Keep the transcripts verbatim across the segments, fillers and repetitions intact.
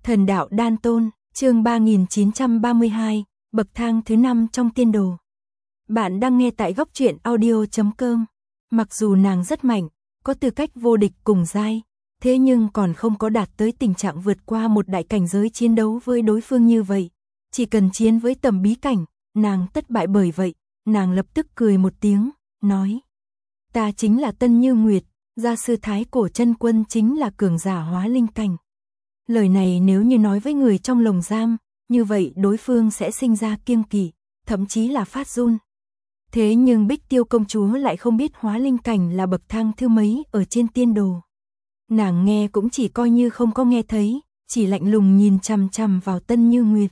Thần đạo đan tôn, chương ba nghìn chín trăm ba mươi hai, bậc thang thứ năm trong tiên đồ. Bạn đang nghe tại góc truyện audio chấm com. Mặc dù nàng rất mạnh, có tư cách vô địch cùng giai, thế nhưng còn không có đạt tới tình trạng vượt qua một đại cảnh giới chiến đấu với đối phương như vậy. Chỉ cần chiến với tầm bí cảnh, nàng tất bại. Bởi vậy, nàng lập tức cười một tiếng, nói: Ta chính là Tân Như Nguyệt, gia sư Thái Cổ Chân Quân chính là cường giả hóa linh cảnh. Lời này nếu như nói với người trong lồng giam, như vậy đối phương sẽ sinh ra kiêng kỵ, thậm chí là phát run. Thế nhưng Bích Tiêu công chúa lại không biết hóa linh cảnh là bậc thang thứ mấy ở trên tiên đồ. Nàng nghe cũng chỉ coi như không có nghe thấy, chỉ lạnh lùng nhìn chằm chằm vào Tân Như Nguyệt.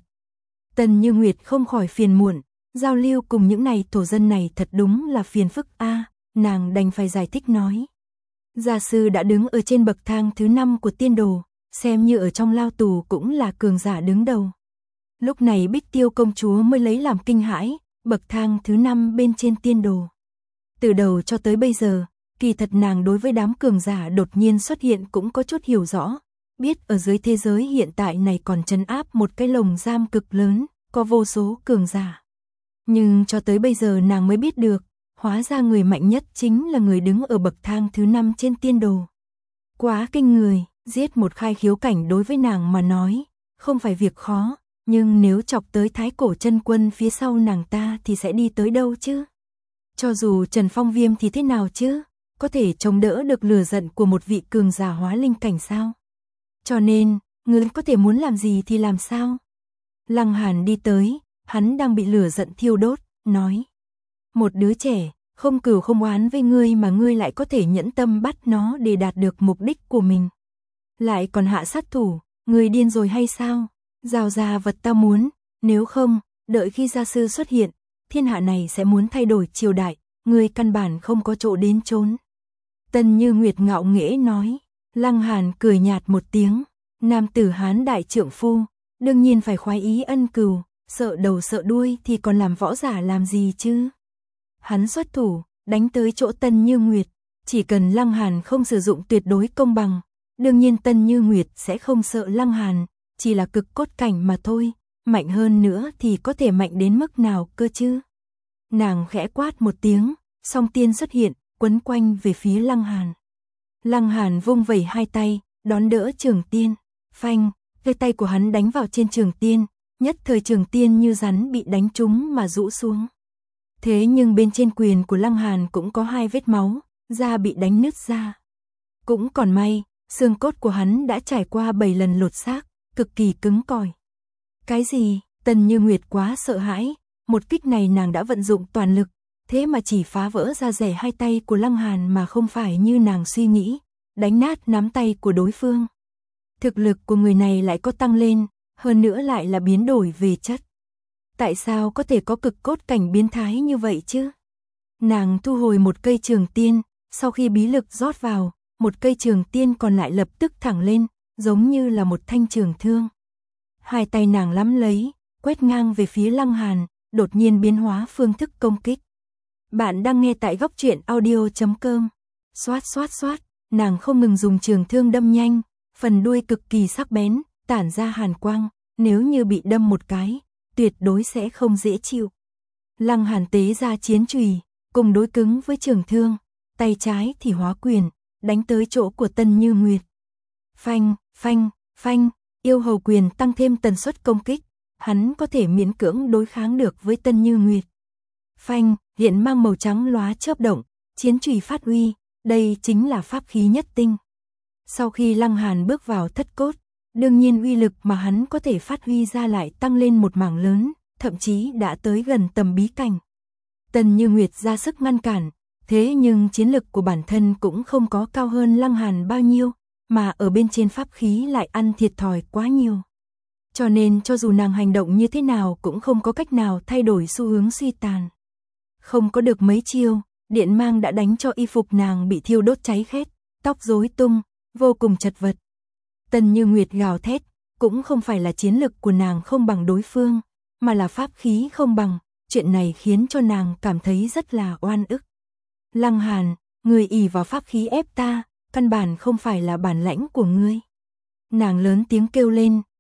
Tân Như Nguyệt không khỏi phiền muộn, giao lưu cùng những này thổ dân này thật đúng là phiền phức a, à, nàng đành phải giải thích nói: Gia sư đã đứng ở trên bậc thang thứ năm của tiên đồ, xem như ở trong lao tù cũng là cường giả đứng đầu. Lúc này Bích Tiêu công chúa mới lấy làm kinh hãi, bậc thang thứ năm bên trên tiên đồ. Từ đầu cho tới bây giờ, kỳ thật nàng đối với đám cường giả đột nhiên xuất hiện cũng có chút hiểu rõ, biết ở dưới thế giới hiện tại này còn trấn áp một cái lồng giam cực lớn, có vô số cường giả. Nhưng cho tới bây giờ nàng mới biết được, hóa ra người mạnh nhất chính là người đứng ở bậc thang thứ năm trên tiên đồ. Quá kinh người, giết một khai khiếu cảnh đối với nàng mà nói, không phải việc khó, nhưng nếu chọc tới Thái Cổ Chân Quân phía sau nàng ta thì sẽ đi tới đâu chứ? Cho dù Trần Phong Viêm thì thế nào chứ? Có thể chống đỡ được lửa giận của một vị cường giả hóa linh cảnh sao? Cho nên, người có thể muốn làm gì thì làm sao? Lăng Hàn đi tới, hắn đang bị lửa giận thiêu đốt, nói: Một đứa trẻ, không cừu không oán với ngươi mà ngươi lại có thể nhẫn tâm bắt nó để đạt được mục đích của mình. Lại còn hạ sát thủ, ngươi điên rồi hay sao? Giao ra vật ta muốn, nếu không, đợi khi gia sư xuất hiện, thiên hạ này sẽ muốn thay đổi triều đại, ngươi căn bản không có chỗ đến trốn. Tân Như Nguyệt ngạo nghễ nói. Lăng Hàn cười nhạt một tiếng, nam tử Hán đại trượng phu, đương nhiên phải khoái ý ân cừu, sợ đầu sợ đuôi thì còn làm võ giả làm gì chứ? Hắn xuất thủ, đánh tới chỗ Tân Như Nguyệt, chỉ cần Lăng Hàn không sử dụng tuyệt đối công bằng, đương nhiên Tân Như Nguyệt sẽ không sợ Lăng Hàn, chỉ là cực cốt cảnh mà thôi, mạnh hơn nữa thì có thể mạnh đến mức nào cơ chứ? Nàng khẽ quát một tiếng, song tiên xuất hiện, quấn quanh về phía Lăng Hàn. Lăng Hàn vung vẩy hai tay, đón đỡ Trường Tiên, phanh, cây tay của hắn đánh vào trên Trường Tiên, nhất thời Trường Tiên như rắn bị đánh trúng mà rũ xuống. Thế nhưng bên trên quyền của Lăng Hàn cũng có hai vết máu, da bị đánh nứt ra. Cũng còn may, xương cốt của hắn đã trải qua bảy lần lột xác, cực kỳ cứng cỏi. Cái gì? Tân Như Nguyệt quá sợ hãi, một kích này nàng đã vận dụng toàn lực, thế mà chỉ phá vỡ da rẻ hai tay của Lăng Hàn mà không phải như nàng suy nghĩ, đánh nát nắm tay của đối phương. Thực lực của người này lại có tăng lên, hơn nữa lại là biến đổi về chất. Tại sao có thể có cực cốt cảnh biến thái như vậy chứ? Nàng thu hồi một cây Trường Tiên, sau khi bí lực rót vào, một cây Trường Tiên còn lại lập tức thẳng lên, giống như là một thanh trường thương. Hai tay nàng nắm lấy, quét ngang về phía Lăng Hàn, đột nhiên biến hóa phương thức công kích. Bạn đang nghe tại góc truyện audio chấm com. Xoát xoát xoát, nàng không ngừng dùng trường thương đâm nhanh, phần đuôi cực kỳ sắc bén, tản ra hàn quang, nếu như bị đâm một cái, tuyệt đối sẽ không dễ chịu. Lăng Hàn tế ra chiến chùy, cùng đối cứng với trường thương, tay trái thì hóa quyền, đánh tới chỗ của Tân Như Nguyệt. Phanh, phanh, phanh, yêu hầu quyền tăng thêm tần suất công kích, hắn có thể miễn cưỡng đối kháng được với Tân Như Nguyệt. Phanh, hiện mang màu trắng lóa chớp động, chiến chùy phát huy, đây chính là pháp khí nhất tinh. Sau khi Lăng Hàn bước vào thất cốt, đương nhiên uy lực mà hắn có thể phát huy ra lại tăng lên một mảng lớn, thậm chí đã tới gần tầm bí cảnh. Tân Như Nguyệt ra sức ngăn cản, thế nhưng chiến lực của bản thân cũng không có cao hơn Lăng Hàn bao nhiêu, mà ở bên trên pháp khí lại ăn thiệt thòi quá nhiều. Cho nên cho dù nàng hành động như thế nào cũng không có cách nào thay đổi xu hướng suy tàn. Không có được mấy chiêu, điện mang đã đánh cho y phục nàng bị thiêu đốt cháy khét, tóc rối tung, vô cùng chật vật. Tân Như Nguyệt gào thét, cũng không phải là chiến lực của nàng không bằng đối phương, mà là pháp khí không bằng, chuyện này khiến cho nàng cảm thấy rất là oan ức. Lăng Hàn, người ỷ vào pháp khí ép ta, căn bản không phải là bản lãnh của ngươi. Nàng lớn tiếng kêu lên,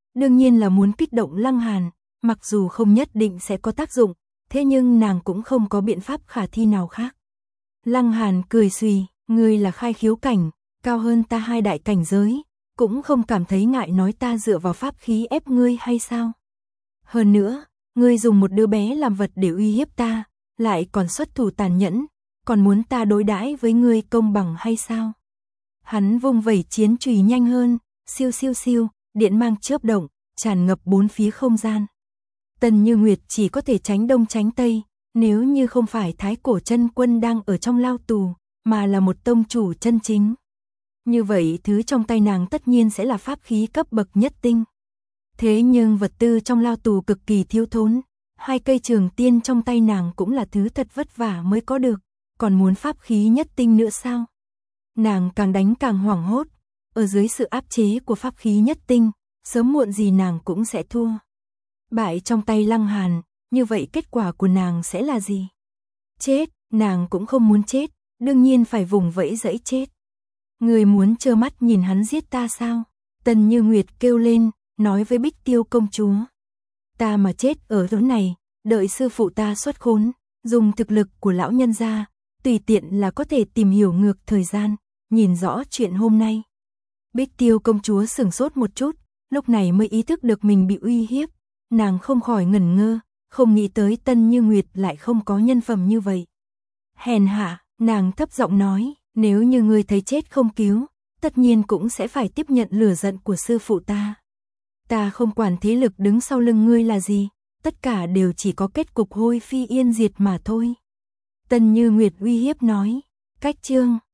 đương nhiên là muốn kích động Lăng Hàn, mặc dù không nhất định sẽ có tác dụng, thế nhưng nàng cũng không có biện pháp khả thi nào khác. Lăng Hàn cười xùy, ngươi là khai khiếu cảnh, cao hơn ta hai đại cảnh giới, cũng không cảm thấy ngại nói ta dựa vào pháp khí ép ngươi hay sao? Hơn nữa, ngươi dùng một đứa bé làm vật để uy hiếp ta, lại còn xuất thủ tàn nhẫn, còn muốn ta đối đãi với ngươi công bằng hay sao? Hắn vung vẩy chiến chùy nhanh hơn, siêu siêu siêu, điện mang chớp động, tràn ngập bốn phía không gian. Tần Như Nguyệt chỉ có thể tránh đông tránh tây, nếu như không phải Thái Cổ Chân Quân đang ở trong lao tù, mà là một tông chủ chân chính. Như vậy thứ trong tay nàng tất nhiên sẽ là pháp khí cấp bậc nhất tinh. Thế nhưng vật tư trong lao tù cực kỳ thiếu thốn, hai cây trường tiên trong tay nàng cũng là thứ thật vất vả mới có được, còn muốn pháp khí nhất tinh nữa sao? Nàng càng đánh càng hoảng hốt, ở dưới sự áp chế của pháp khí nhất tinh, sớm muộn gì nàng cũng sẽ thua. Bại trong tay Lăng Hàn, như vậy kết quả của nàng sẽ là gì? Chết, nàng cũng không muốn chết, đương nhiên phải vùng vẫy dẫy chết. Người muốn trơ mắt nhìn hắn giết ta sao? Tần Như Nguyệt kêu lên, nói với Bích Tiêu công chúa. Ta mà chết ở chỗ này, đợi sư phụ ta xuất khốn, dùng thực lực của lão nhân gia, tùy tiện là có thể tìm hiểu ngược thời gian, nhìn rõ chuyện hôm nay. Bích Tiêu công chúa sửng sốt một chút, lúc này mới ý thức được mình bị uy hiếp, nàng không khỏi ngẩn ngơ, không nghĩ tới Tần Như Nguyệt lại không có nhân phẩm như vậy. Hèn hạ, nàng thấp giọng nói, nếu như ngươi thấy chết không cứu, tất nhiên cũng sẽ phải tiếp nhận lửa giận của sư phụ ta. Ta không quản thế lực đứng sau lưng ngươi là gì, tất cả đều chỉ có kết cục hôi phi yên diệt mà thôi. Tần Như Nguyệt uy hiếp nói, cách chương